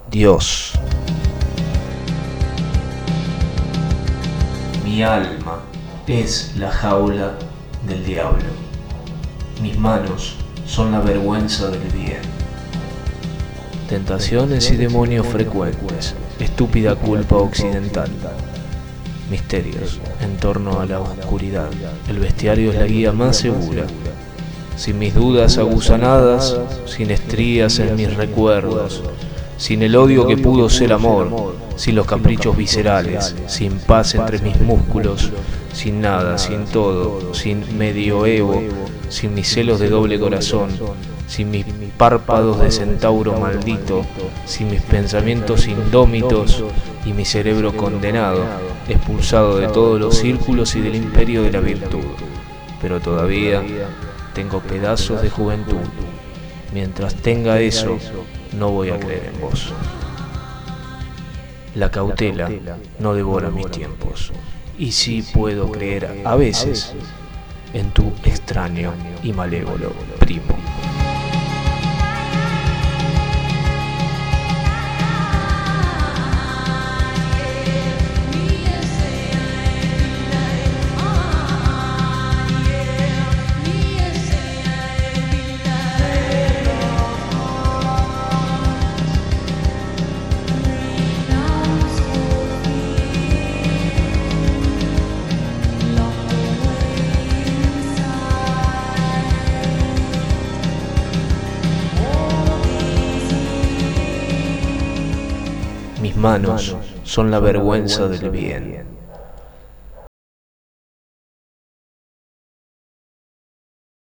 Dios. Mi alma es la jaula del diablo. Mis manos son la vergüenza del bien. Tentaciones y demonios frecuentes, estúpida culpa occidental. Misterios en torno a la oscuridad. El bestiario es la guía más segura. Sin mis dudas aguzanadas, sin estrías en mis recuerdos, sin el odio que pudo ser amor, sin los caprichos viscerales, sin paz entre mis músculos, sin nada, sin todo, sin medioevo, sin mis celos de doble corazón, sin mis párpados de centauro maldito, sin mis pensamientos indómitos y mi cerebro condenado, expulsado de todos los círculos y del imperio de la virtud. Pero todavía tengo pedazos de juventud. Mientras tenga eso, no voy a creer en vos. La cautela no devora mis tiempos. Y sí puedo creer a veces en tu extraño y malévolo primo. Mis manos son la vergüenza del bien.